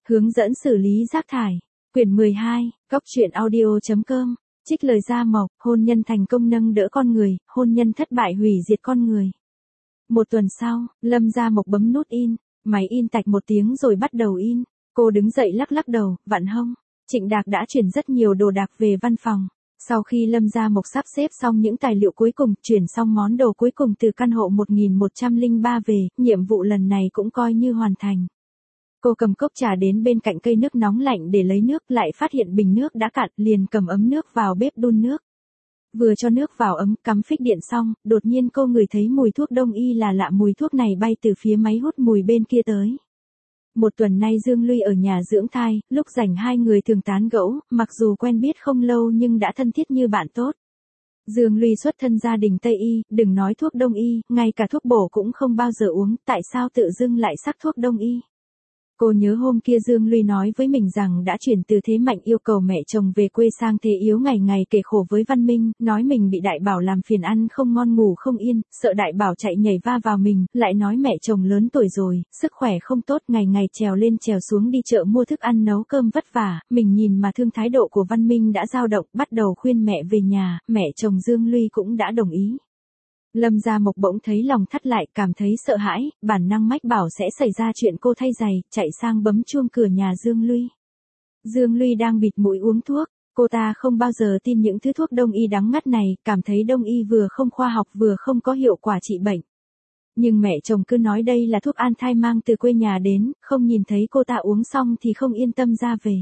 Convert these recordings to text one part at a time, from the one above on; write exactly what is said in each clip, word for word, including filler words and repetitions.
Hướng dẫn xử lý rác thải. Quyển mười hai, Góc truyện audio chấm com. Trích lời Gia Mộc, hôn nhân thành công nâng đỡ con người, hôn nhân thất bại hủy diệt con người. Một tuần sau, Lâm Gia Mộc bấm nút in, máy in tạch một tiếng rồi bắt đầu in. Cô đứng dậy lắc lắc đầu, vặn hông. Trịnh Đạc đã chuyển rất nhiều đồ đạc về văn phòng. Sau khi Lâm Gia Mộc sắp xếp xong những tài liệu cuối cùng, chuyển xong món đồ cuối cùng từ căn hộ một nghìn một trăm lẻ ba về, nhiệm vụ lần này cũng coi như hoàn thành. Cô cầm cốc trà đến bên cạnh cây nước nóng lạnh để lấy nước, lại phát hiện bình nước đã cạn, liền cầm ấm nước vào bếp đun nước. Vừa cho nước vào ấm, cắm phích điện xong, đột nhiên cô ngửi thấy mùi thuốc đông y là lạ, mùi thuốc này bay từ phía máy hút mùi bên kia tới. Một tuần nay Dương Luy ở nhà dưỡng thai, lúc rảnh hai người thường tán gẫu, mặc dù quen biết không lâu nhưng đã thân thiết như bạn tốt. Dương Luy xuất thân gia đình Tây y, đừng nói thuốc đông y, ngay cả thuốc bổ cũng không bao giờ uống, tại sao tự dưng lại sắc thuốc đông y? Cô nhớ hôm kia Dương Luy nói với mình rằng đã chuyển từ thế mạnh yêu cầu mẹ chồng về quê sang thế yếu, ngày ngày kể khổ với Văn Minh, nói mình bị đại bảo làm phiền, ăn không ngon ngủ không yên, sợ đại bảo chạy nhảy va vào mình, lại nói mẹ chồng lớn tuổi rồi, sức khỏe không tốt, ngày ngày trèo lên trèo xuống đi chợ mua thức ăn nấu cơm vất vả, mình nhìn mà thương. Thái độ của Văn Minh đã dao động, bắt đầu khuyên mẹ về nhà, mẹ chồng Dương Luy cũng đã đồng ý. Lâm Gia Mộc bỗng thấy lòng thắt lại, cảm thấy sợ hãi, bản năng mách bảo sẽ xảy ra chuyện, cô thay giày, chạy sang bấm chuông cửa nhà Dương Luy. Dương Luy đang bịt mũi uống thuốc, cô ta không bao giờ tin những thứ thuốc đông y đắng ngắt này, cảm thấy đông y vừa không khoa học vừa không có hiệu quả trị bệnh. Nhưng mẹ chồng cứ nói đây là thuốc an thai mang từ quê nhà đến, không nhìn thấy cô ta uống xong thì không yên tâm ra về.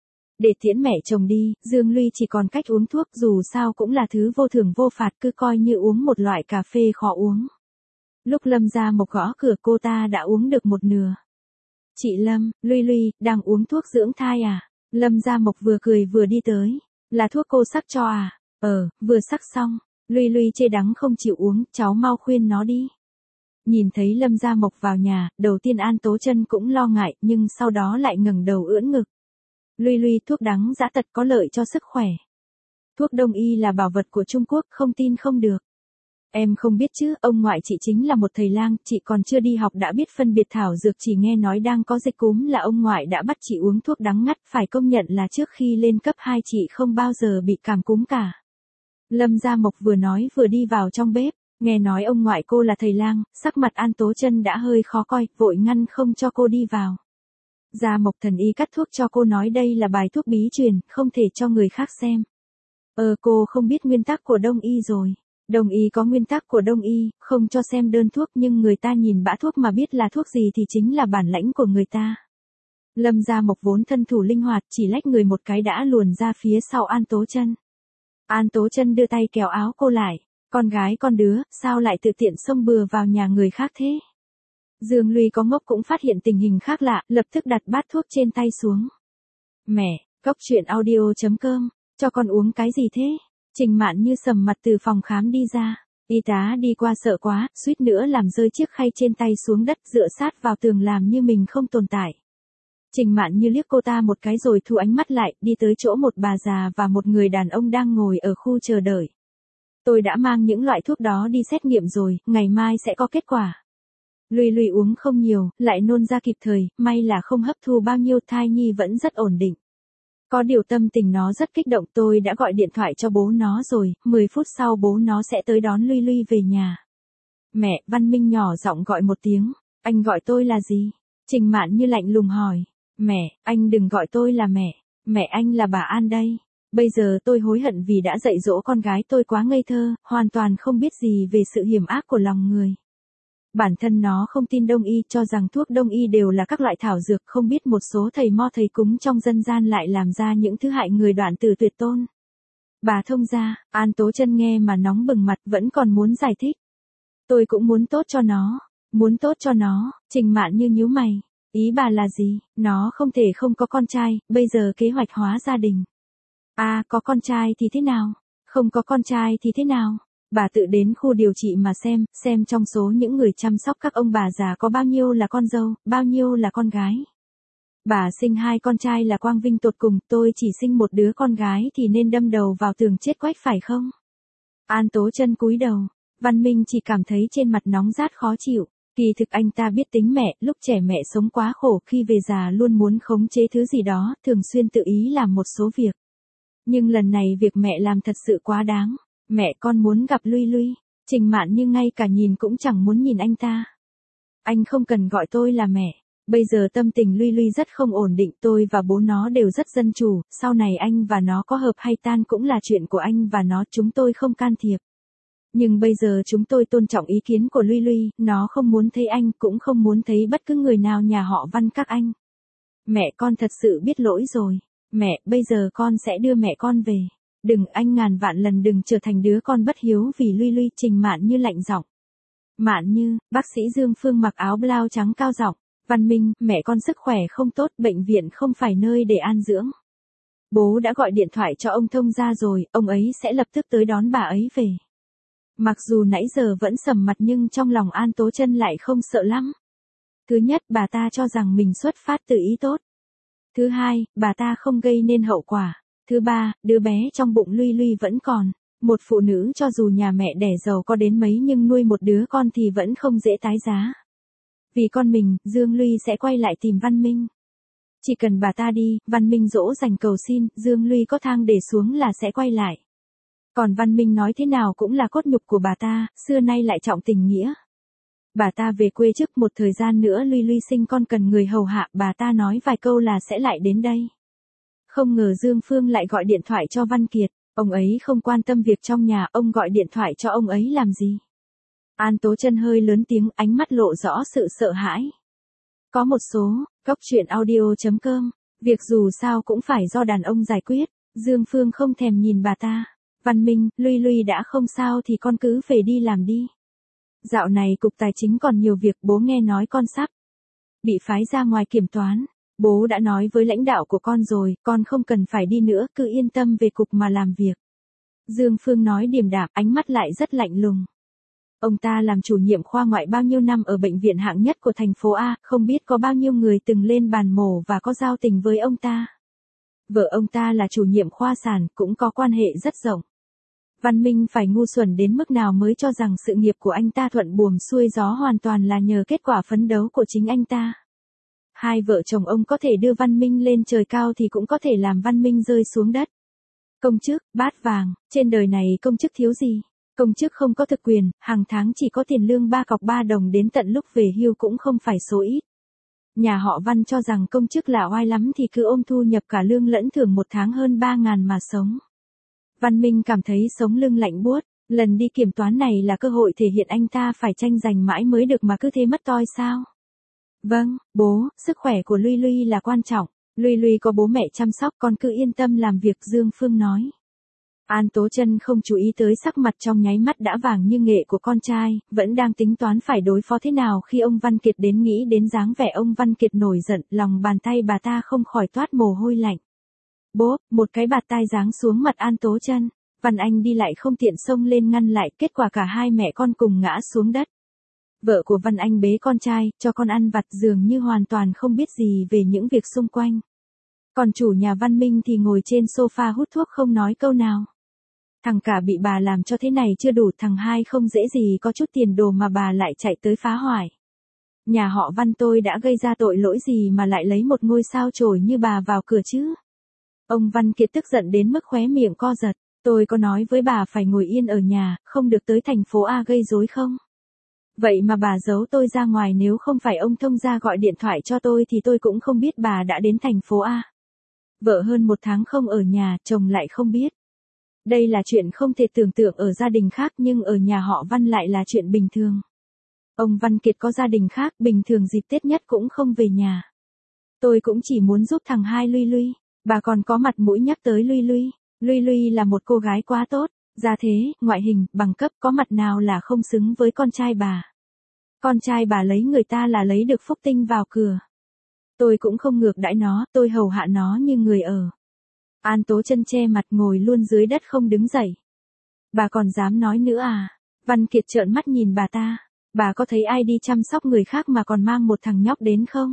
Để tiễn mẹ chồng đi, Dương Luy chỉ còn cách uống thuốc, dù sao cũng là thứ vô thưởng vô phạt, cứ coi như uống một loại cà phê khó uống. Lúc Lâm Gia Mộc gõ cửa, cô ta đã uống được một nửa. Chị Lâm, Luy Luy, đang uống thuốc dưỡng thai à? Lâm Gia Mộc vừa cười vừa đi tới. Là thuốc cô sắc cho à? Ờ, vừa sắc xong. Luy Luy chê đắng không chịu uống, cháu mau khuyên nó đi. Nhìn thấy Lâm Gia Mộc vào nhà, đầu tiên An Tố Chân cũng lo ngại, nhưng sau đó lại ngẩng đầu ưỡn ngực. Luy Luy, thuốc đắng dã tật có lợi cho sức khỏe. Thuốc đông y là bảo vật của Trung Quốc, không tin không được. Em không biết chứ, ông ngoại chị chính là một thầy lang, chị còn chưa đi học đã biết phân biệt thảo dược, chỉ nghe nói đang có dịch cúm là ông ngoại đã bắt chị uống thuốc đắng ngắt, phải công nhận là trước khi lên cấp hai chị không bao giờ bị cảm cúm cả. Lâm Gia Mộc vừa nói vừa đi vào trong bếp, nghe nói ông ngoại cô là thầy lang, sắc mặt An Tố Chân đã hơi khó coi, vội ngăn không cho cô đi vào. Gia Mộc thần y cắt thuốc cho cô, nói đây là bài thuốc bí truyền, không thể cho người khác xem. Ờ cô không biết nguyên tắc của đông y rồi. Đông y có nguyên tắc của đông y, không cho xem đơn thuốc, nhưng người ta nhìn bã thuốc mà biết là thuốc gì thì chính là bản lãnh của người ta. Lâm Gia Mộc vốn thân thủ linh hoạt, chỉ lách người một cái đã luồn ra phía sau An Tố Chân. An Tố Chân đưa tay kéo áo cô lại. Con gái con đứa, sao lại tự tiện xông bừa vào nhà người khác thế? Dương Luy có ngốc cũng phát hiện tình hình khác lạ, lập tức đặt bát thuốc trên tay xuống. Mẹ, Góc truyện audio chấm com, cho con uống cái gì thế? Trình Mạn Như sầm mặt từ phòng khám đi ra. Y tá đi qua sợ quá, suýt nữa làm rơi chiếc khay trên tay xuống đất, dựa sát vào tường làm như mình không tồn tại. Trình Mạn Như liếc cô ta một cái rồi thu ánh mắt lại, đi tới chỗ một bà già và một người đàn ông đang ngồi ở khu chờ đợi. Tôi đã mang những loại thuốc đó đi xét nghiệm rồi, ngày mai sẽ có kết quả. Luy Luy uống không nhiều, lại nôn ra kịp thời, may là không hấp thu bao nhiêu, thai nhi vẫn rất ổn định. Có điều tâm tình nó rất kích động, tôi đã gọi điện thoại cho bố nó rồi, mười phút sau bố nó sẽ tới đón Luy Luy về nhà. Mẹ, Văn Minh nhỏ giọng gọi một tiếng, anh gọi tôi là gì? Trình Mạn Như lạnh lùng hỏi. Mẹ, anh đừng gọi tôi là mẹ, mẹ anh là bà An đây. Bây giờ tôi hối hận vì đã dạy dỗ con gái tôi quá ngây thơ, hoàn toàn không biết gì về sự hiểm ác của lòng người. Bản thân nó không tin đông y, cho rằng thuốc đông y đều là các loại thảo dược, không biết một số thầy mo thầy cúng trong dân gian lại làm ra những thứ hại người đoạn tử tuyệt tôn. Bà thông gia, An Tố Chân nghe mà nóng bừng mặt, vẫn còn muốn giải thích. Tôi cũng muốn tốt cho nó, muốn tốt cho nó. Trình Mạn Như nhíu mày, ý bà là gì? Nó không thể không có con trai, bây giờ kế hoạch hóa gia đình. À, có con trai thì thế nào? Không có con trai thì thế nào? Bà tự đến khu điều trị mà xem, xem trong số những người chăm sóc các ông bà già có bao nhiêu là con dâu, bao nhiêu là con gái. Bà sinh hai con trai là quang vinh tột cùng, tôi chỉ sinh một đứa con gái thì nên đâm đầu vào tường chết quách phải không? An Tố Chân cúi đầu, Văn Minh chỉ cảm thấy trên mặt nóng rát khó chịu. Kỳ thực anh ta biết tính mẹ, lúc trẻ mẹ sống quá khổ, khi về già luôn muốn khống chế thứ gì đó, thường xuyên tự ý làm một số việc. Nhưng lần này việc mẹ làm thật sự quá đáng. Mẹ con muốn gặp Lui Lui. Trình Mạn Như ngay cả nhìn cũng chẳng muốn nhìn anh ta. Anh không cần gọi tôi là mẹ. Bây giờ tâm tình Lui Lui rất không ổn định, tôi và bố nó đều rất dân chủ, sau này anh và nó có hợp hay tan cũng là chuyện của anh và nó, chúng tôi không can thiệp. Nhưng bây giờ chúng tôi tôn trọng ý kiến của Lui Lui, nó không muốn thấy anh, cũng không muốn thấy bất cứ người nào nhà họ Văn các anh. Mẹ con thật sự biết lỗi rồi. Mẹ, bây giờ con sẽ đưa mẹ con về. Đừng, anh ngàn vạn lần đừng trở thành đứa con bất hiếu vì Lui Lui. Trình Mạn Như lạnh giọng. Mạn Như, bác sĩ Dương Phương mặc áo blau trắng cao giọng. Văn Minh, mẹ con sức khỏe không tốt, bệnh viện không phải nơi để an dưỡng. Bố đã gọi điện thoại cho ông thông gia rồi, ông ấy sẽ lập tức tới đón bà ấy về. Mặc dù nãy giờ vẫn sầm mặt nhưng trong lòng An Tố Chân lại không sợ lắm. Thứ nhất, bà ta cho rằng mình xuất phát từ ý tốt. Thứ hai, bà ta không gây nên hậu quả. Thứ ba, đứa bé trong bụng Lui Lui vẫn còn. Một phụ nữ cho dù nhà mẹ đẻ giàu có đến mấy nhưng nuôi một đứa con thì vẫn không dễ tái giá. Vì con mình, Dương Lui sẽ quay lại tìm Văn Minh. Chỉ cần bà ta đi, Văn Minh dỗ dành cầu xin, Dương Lui có thang để xuống là sẽ quay lại. Còn Văn Minh nói thế nào cũng là cốt nhục của bà ta, xưa nay lại trọng tình nghĩa. Bà ta về quê trước một thời gian nữa Lui Lui sinh con cần người hầu hạ, bà ta nói vài câu là sẽ lại đến đây. Không ngờ Dương Phương lại gọi điện thoại cho Văn Kiệt, ông ấy không quan tâm việc trong nhà, ông gọi điện thoại cho ông ấy làm gì? An Tố Chân hơi lớn tiếng, ánh mắt lộ rõ sự sợ hãi. Có một số, góc truyện audio chấm com, việc dù sao cũng phải do đàn ông giải quyết, Dương Phương không thèm nhìn bà ta. Văn Minh, Lui Lui đã không sao thì con cứ về đi làm đi. Dạo này cục tài chính còn nhiều việc, bố nghe nói con sắp bị phái ra ngoài kiểm toán. Bố đã nói với lãnh đạo của con rồi, con không cần phải đi nữa, cứ yên tâm về cục mà làm việc. Dương Phương nói điềm đạm, ánh mắt lại rất lạnh lùng. Ông ta làm chủ nhiệm khoa ngoại bao nhiêu năm ở bệnh viện hạng nhất của thành phố A, không biết có bao nhiêu người từng lên bàn mổ và có giao tình với ông ta. Vợ ông ta là chủ nhiệm khoa sản, cũng có quan hệ rất rộng. Văn Minh phải ngu xuẩn đến mức nào mới cho rằng sự nghiệp của anh ta thuận buồm xuôi gió hoàn toàn là nhờ kết quả phấn đấu của chính anh ta. Hai vợ chồng ông có thể đưa Văn Minh lên trời cao thì cũng có thể làm Văn Minh rơi xuống đất. Công chức, bát vàng, trên đời này công chức thiếu gì? Công chức không có thực quyền, hàng tháng chỉ có tiền lương ba cọc ba đồng, đến tận lúc về hưu cũng không phải số ít. Nhà họ Văn cho rằng công chức là oai lắm thì cứ ôm thu nhập cả lương lẫn thưởng một tháng hơn ba ngàn mà sống. Văn Minh cảm thấy sống lưng lạnh buốt, lần đi kiểm toán này là cơ hội thể hiện anh ta phải tranh giành mãi mới được mà cứ thế mất toi sao. Vâng, bố, sức khỏe của Lui Lui là quan trọng, Lui Lui có bố mẹ chăm sóc, con cứ yên tâm làm việc, Dương Phương nói. An Tố Chân không chú ý tới sắc mặt trong nháy mắt đã vàng như nghệ của con trai, vẫn đang tính toán phải đối phó thế nào khi ông Văn Kiệt đến, nghĩ đến dáng vẻ ông Văn Kiệt nổi giận, lòng bàn tay bà ta không khỏi toát mồ hôi lạnh. Bố, một cái bạt tai giáng xuống mặt An Tố Chân, Văn Anh đi lại không tiện xông lên ngăn lại, kết quả cả hai mẹ con cùng ngã xuống đất. Vợ của Văn Anh bế con trai, cho con ăn vặt, dường như hoàn toàn không biết gì về những việc xung quanh. Còn chủ nhà Văn Minh thì ngồi trên sofa hút thuốc không nói câu nào. Thằng cả bị bà làm cho thế này chưa đủ, thằng hai không dễ gì có chút tiền đồ mà bà lại chạy tới phá hoại. Nhà họ Văn tôi đã gây ra tội lỗi gì mà lại lấy một ngôi sao chổi như bà vào cửa chứ? Ông Văn Kiệt tức giận đến mức khóe miệng co giật. Tôi có nói với bà phải ngồi yên ở nhà, không được tới thành phố A gây rối không? Vậy mà bà giấu tôi ra ngoài, nếu không phải ông thông gia gọi điện thoại cho tôi thì tôi cũng không biết bà đã đến thành phố A. Vợ hơn một tháng không ở nhà, chồng lại không biết. Đây là chuyện không thể tưởng tượng ở gia đình khác, nhưng ở nhà họ Văn lại là chuyện bình thường. Ông Văn Kiệt có gia đình khác, bình thường dịp Tết nhất cũng không về nhà. Tôi cũng chỉ muốn giúp thằng hai Lui Lui. Bà còn có mặt mũi nhắc tới Lui Lui. Lui Lui là một cô gái quá tốt, gia thế, ngoại hình, bằng cấp, có mặt nào là không xứng với con trai bà. Con trai bà lấy người ta là lấy được phúc tinh vào cửa. Tôi cũng không ngược đãi nó, tôi hầu hạ nó như người ở. An Tố Chân che mặt ngồi luôn dưới đất không đứng dậy. Bà còn dám nói nữa à? Văn Kiệt trợn mắt nhìn bà ta. Bà có thấy ai đi chăm sóc người khác mà còn mang một thằng nhóc đến không?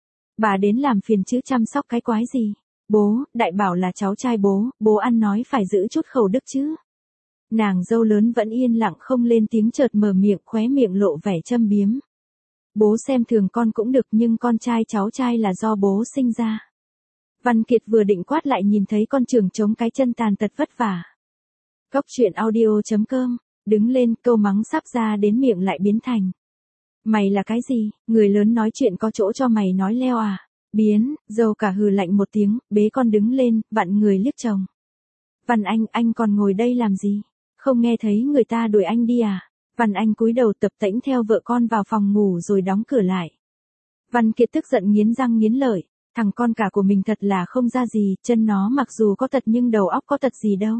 Bà đến làm phiền chứ chăm sóc cái quái gì? Bố, đại bảo là cháu trai bố, bố ăn nói phải giữ chút khẩu đức chứ. Nàng dâu lớn vẫn yên lặng không lên tiếng, chợt mở miệng, khóe miệng lộ vẻ châm biếm. Bố xem thường con cũng được nhưng con trai cháu trai là do bố sinh ra. Văn Kiệt vừa định quát lại nhìn thấy con trưởng chống cái chân tàn tật vất vả. Cốc truyện audio chấm com, đứng lên, câu mắng sắp ra đến miệng lại biến thành. Mày là cái gì, người lớn nói chuyện có chỗ cho mày nói leo à? Biến, dâu cả hừ lạnh một tiếng, bế con đứng lên, vặn người liếc chồng. Văn Anh, anh còn ngồi đây làm gì? Không nghe thấy người ta đuổi anh đi à? Văn Anh cúi đầu tập tễnh theo vợ con vào phòng ngủ rồi đóng cửa lại. Văn Kiệt tức giận nghiến răng nghiến lợi, thằng con cả của mình thật là không ra gì, chân nó mặc dù có tật nhưng đầu óc có tật gì đâu.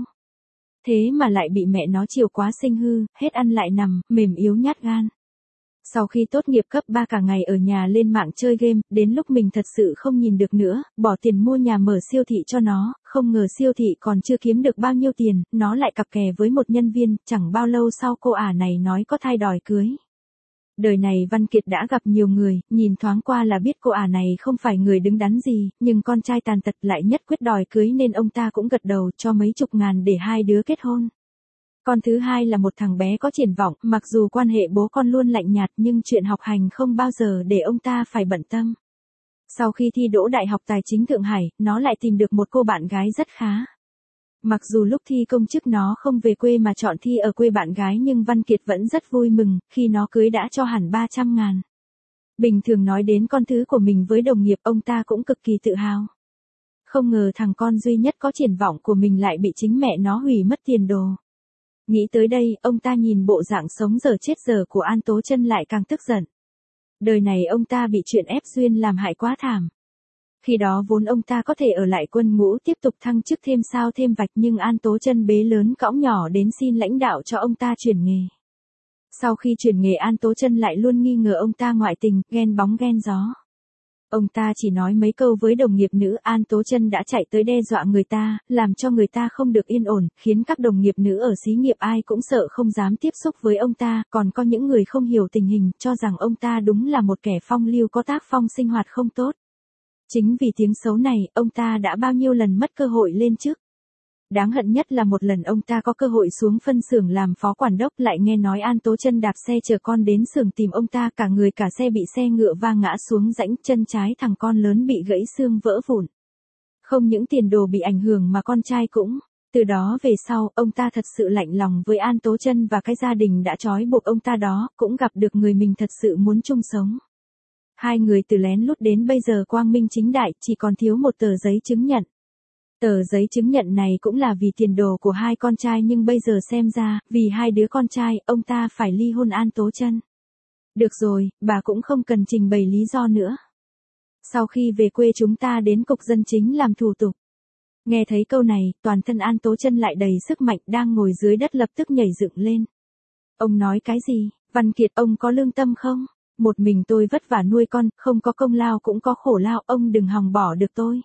Thế mà lại bị mẹ nó chiều quá sinh hư, hết ăn lại nằm, mềm yếu nhát gan. Sau khi tốt nghiệp cấp ba cả ngày ở nhà lên mạng chơi game, đến lúc mình thật sự không nhìn được nữa, bỏ tiền mua nhà mở siêu thị cho nó, không ngờ siêu thị còn chưa kiếm được bao nhiêu tiền, nó lại cặp kè với một nhân viên, chẳng bao lâu sau cô ả này nói có thai đòi cưới. Đời này Văn Kiệt đã gặp nhiều người, nhìn thoáng qua là biết cô ả này không phải người đứng đắn gì, nhưng con trai tàn tật lại nhất quyết đòi cưới nên ông ta cũng gật đầu cho mấy chục ngàn để hai đứa kết hôn. Con thứ hai là một thằng bé có triển vọng, mặc dù quan hệ bố con luôn lạnh nhạt nhưng chuyện học hành không bao giờ để ông ta phải bận tâm. Sau khi thi đỗ Đại học Tài chính Thượng Hải, nó lại tìm được một cô bạn gái rất khá. Mặc dù lúc thi công chức nó không về quê mà chọn thi ở quê bạn gái nhưng Văn Kiệt vẫn rất vui mừng, khi nó cưới đã cho hẳn ba trăm ngàn. Bình thường nói đến con thứ của mình với đồng nghiệp ông ta cũng cực kỳ tự hào. Không ngờ thằng con duy nhất có triển vọng của mình lại bị chính mẹ nó hủy mất tiền đồ. Nghĩ tới đây, ông ta nhìn bộ dạng sống dở chết dở của An Tố Chân lại càng tức giận. Đời này ông ta bị chuyện ép duyên làm hại quá thảm. Khi đó vốn ông ta có thể ở lại quân ngũ tiếp tục thăng chức thêm sao thêm vạch nhưng An Tố Chân bế lớn cõng nhỏ đến xin lãnh đạo cho ông ta chuyển nghề. Sau khi chuyển nghề An Tố Chân lại luôn nghi ngờ ông ta ngoại tình, ghen bóng ghen gió. Ông ta chỉ nói mấy câu với đồng nghiệp nữ, An Tố Chân đã chạy tới đe dọa người ta, làm cho người ta không được yên ổn, khiến các đồng nghiệp nữ ở xí nghiệp ai cũng sợ không dám tiếp xúc với ông ta, còn có những người không hiểu tình hình, cho rằng ông ta đúng là một kẻ phong lưu có tác phong sinh hoạt không tốt. Chính vì tiếng xấu này, ông ta đã bao nhiêu lần mất cơ hội lên chức. Đáng hận nhất là một lần ông ta có cơ hội xuống phân xưởng làm phó quản đốc lại nghe nói An Tố Chân đạp xe chở con đến xưởng tìm ông ta, cả người cả xe bị xe ngựa va ngã xuống rãnh, chân trái thằng con lớn bị gãy xương vỡ vụn. Không những tiền đồ bị ảnh hưởng mà con trai cũng. Từ đó về sau, ông ta thật sự lạnh lòng với An Tố Chân và cái gia đình đã trói buộc ông ta đó, cũng gặp được người mình thật sự muốn chung sống. Hai người từ lén lút đến bây giờ quang minh chính đại, chỉ còn thiếu một tờ giấy chứng nhận. Tờ giấy chứng nhận này cũng là vì tiền đồ của hai con trai nhưng bây giờ xem ra, vì hai đứa con trai, ông ta phải ly hôn An Tố Chân. Được rồi, bà cũng không cần trình bày lý do nữa. Sau khi về quê chúng ta đến cục dân chính làm thủ tục. Nghe thấy câu này, toàn thân An Tố Chân lại đầy sức mạnh, đang ngồi dưới đất lập tức nhảy dựng lên. Ông nói cái gì? Văn Kiệt, ông có lương tâm không? Một mình tôi vất vả nuôi con, không có công lao cũng có khổ lao, ông đừng hòng bỏ được tôi.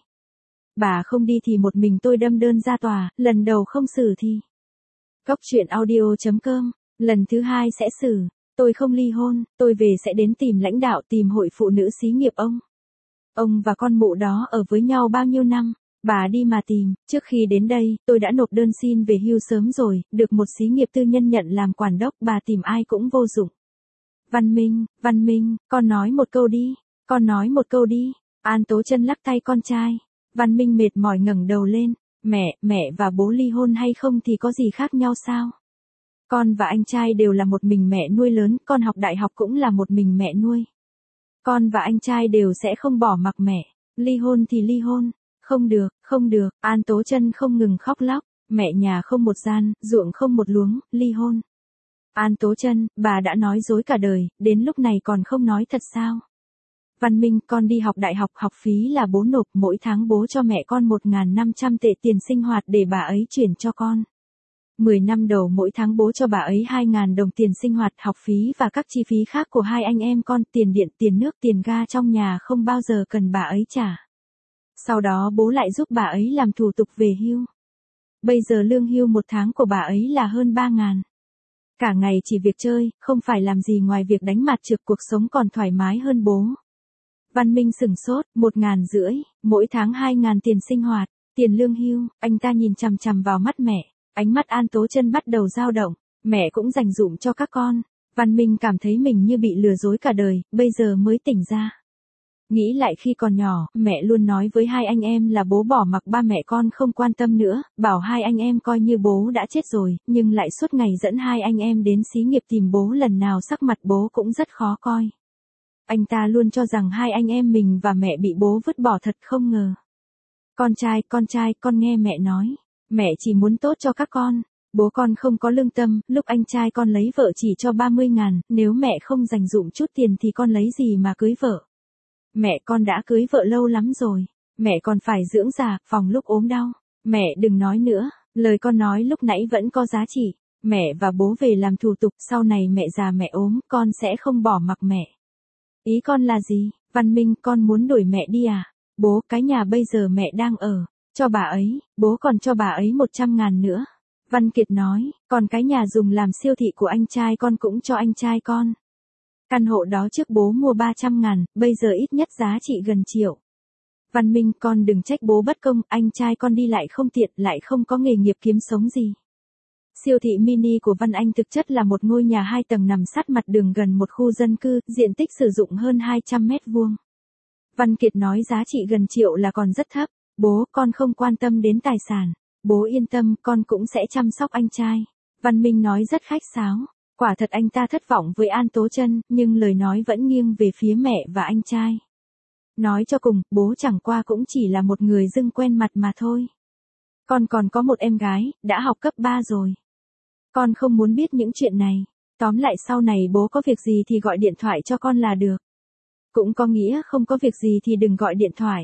Bà không đi thì một mình tôi đâm đơn ra tòa, lần đầu không xử thì. Cốc truyện audio chấm com, lần thứ hai sẽ xử. Tôi không ly hôn, tôi về sẽ đến tìm lãnh đạo, tìm hội phụ nữ xí nghiệp ông. Ông và con mụ đó ở với nhau bao nhiêu năm, bà đi mà tìm, trước khi đến đây, tôi đã nộp đơn xin về hưu sớm rồi, được một xí nghiệp tư nhân nhận làm quản đốc, bà tìm ai cũng vô dụng. Văn Minh, Văn Minh, con nói một câu đi, con nói một câu đi. An Tố Chân lắc tay con trai. Văn Minh mệt mỏi ngẩng đầu lên, mẹ, mẹ và bố ly hôn hay không thì có gì khác nhau sao? Con và anh trai đều là một mình mẹ nuôi lớn, con học đại học cũng là một mình mẹ nuôi. Con và anh trai đều sẽ không bỏ mặc mẹ, ly hôn thì ly hôn, không được, không được, An Tố Chân không ngừng khóc lóc, mẹ nhà không một gian, ruộng không một luống, ly hôn. An Tố Chân, bà đã nói dối cả đời, đến lúc này còn không nói thật sao? Văn Minh, con đi học đại học, học phí là bố nộp, mỗi tháng bố cho mẹ con một nghìn năm trăm tệ tiền sinh hoạt để bà ấy chuyển cho con. mười năm đầu mỗi tháng bố cho bà ấy hai nghìn đồng tiền sinh hoạt, học phí và các chi phí khác của hai anh em con, tiền điện, tiền nước, tiền ga trong nhà không bao giờ cần bà ấy trả. Sau đó bố lại giúp bà ấy làm thủ tục về hưu. Bây giờ lương hưu một tháng của bà ấy là hơn ba nghìn. Cả ngày chỉ việc chơi, không phải làm gì ngoài việc đánh mặt trượt, cuộc sống còn thoải mái hơn bố. Văn Minh sửng sốt, một ngàn rưỡi, mỗi tháng hai ngàn tiền sinh hoạt, tiền lương hưu, anh ta nhìn chằm chằm vào mắt mẹ, ánh mắt An Tố Chân bắt đầu dao động, mẹ cũng dành dụm cho các con. Văn Minh cảm thấy mình như bị lừa dối cả đời, bây giờ mới tỉnh ra. Nghĩ lại khi còn nhỏ, mẹ luôn nói với hai anh em là bố bỏ mặc ba mẹ con không quan tâm nữa, bảo hai anh em coi như bố đã chết rồi, nhưng lại suốt ngày dẫn hai anh em đến xí nghiệp tìm bố, lần nào sắc mặt bố cũng rất khó coi. Anh ta luôn cho rằng hai anh em mình và mẹ bị bố vứt bỏ, thật không ngờ. Con trai, con trai, con nghe mẹ nói, mẹ chỉ muốn tốt cho các con. Bố con không có lương tâm, lúc anh trai con lấy vợ chỉ cho ba mươi ngàn, nếu mẹ không dành dụm chút tiền thì con lấy gì mà cưới vợ. Mẹ con đã cưới vợ lâu lắm rồi, mẹ còn phải dưỡng già, phòng lúc ốm đau. Mẹ đừng nói nữa, lời con nói lúc nãy vẫn có giá trị. Mẹ và bố về làm thủ tục, sau này mẹ già mẹ ốm, con sẽ không bỏ mặc mẹ. Ý con là gì? Văn Minh, con muốn đuổi mẹ đi à? Bố, cái nhà bây giờ mẹ đang ở, cho bà ấy, bố còn cho bà ấy một trăm ngàn nữa. Văn Kiệt nói, còn cái nhà dùng làm siêu thị của anh trai con cũng cho anh trai con. Căn hộ đó trước bố mua ba trăm ngàn, bây giờ ít nhất giá trị gần triệu. Văn Minh, con đừng trách bố bất công, anh trai con đi lại không tiện, lại không có nghề nghiệp kiếm sống gì. Siêu thị mini của Văn Anh thực chất là một ngôi nhà hai tầng nằm sát mặt đường gần một khu dân cư, diện tích sử dụng hơn hai trăm mét vuông. Văn Kiệt nói giá trị gần triệu là còn rất thấp. Bố, con không quan tâm đến tài sản. Bố yên tâm, con cũng sẽ chăm sóc anh trai. Văn Minh nói rất khách sáo. Quả thật anh ta thất vọng với An Tố Chân, nhưng lời nói vẫn nghiêng về phía mẹ và anh trai. Nói cho cùng, bố chẳng qua cũng chỉ là một người dưng quen mặt mà thôi. Con còn có một em gái, đã học cấp ba rồi. Con không muốn biết những chuyện này. Tóm lại sau này bố có việc gì thì gọi điện thoại cho con là được. Cũng có nghĩa không có việc gì thì đừng gọi điện thoại.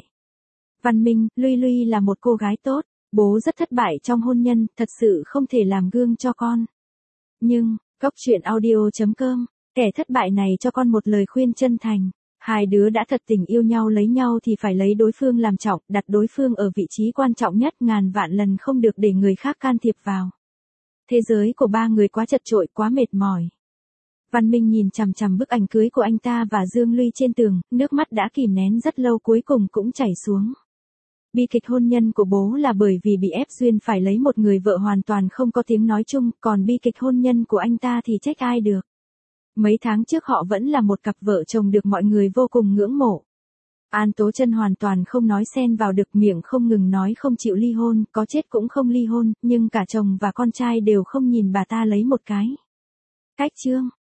Văn Minh, Luy Luy là một cô gái tốt. Bố rất thất bại trong hôn nhân, thật sự không thể làm gương cho con. Nhưng, Góc truyện audio chấm com, kẻ thất bại này cho con một lời khuyên chân thành. Hai đứa đã thật tình yêu nhau, lấy nhau thì phải lấy đối phương làm trọng, đặt đối phương ở vị trí quan trọng nhất, ngàn vạn lần không được để người khác can thiệp vào. Thế giới của ba người quá chật chội, quá mệt mỏi. Văn Minh nhìn chằm chằm bức ảnh cưới của anh ta và Dương Luy trên tường, nước mắt đã kìm nén rất lâu cuối cùng cũng chảy xuống. Bi kịch hôn nhân của bố là bởi vì bị ép duyên phải lấy một người vợ hoàn toàn không có tiếng nói chung, còn bi kịch hôn nhân của anh ta thì trách ai được. Mấy tháng trước họ vẫn là một cặp vợ chồng được mọi người vô cùng ngưỡng mộ. An Tố Chân hoàn toàn không nói xen vào được, miệng không ngừng nói không chịu ly hôn, có chết cũng không ly hôn, nhưng cả chồng và con trai đều không nhìn bà ta lấy một cái. Cách chương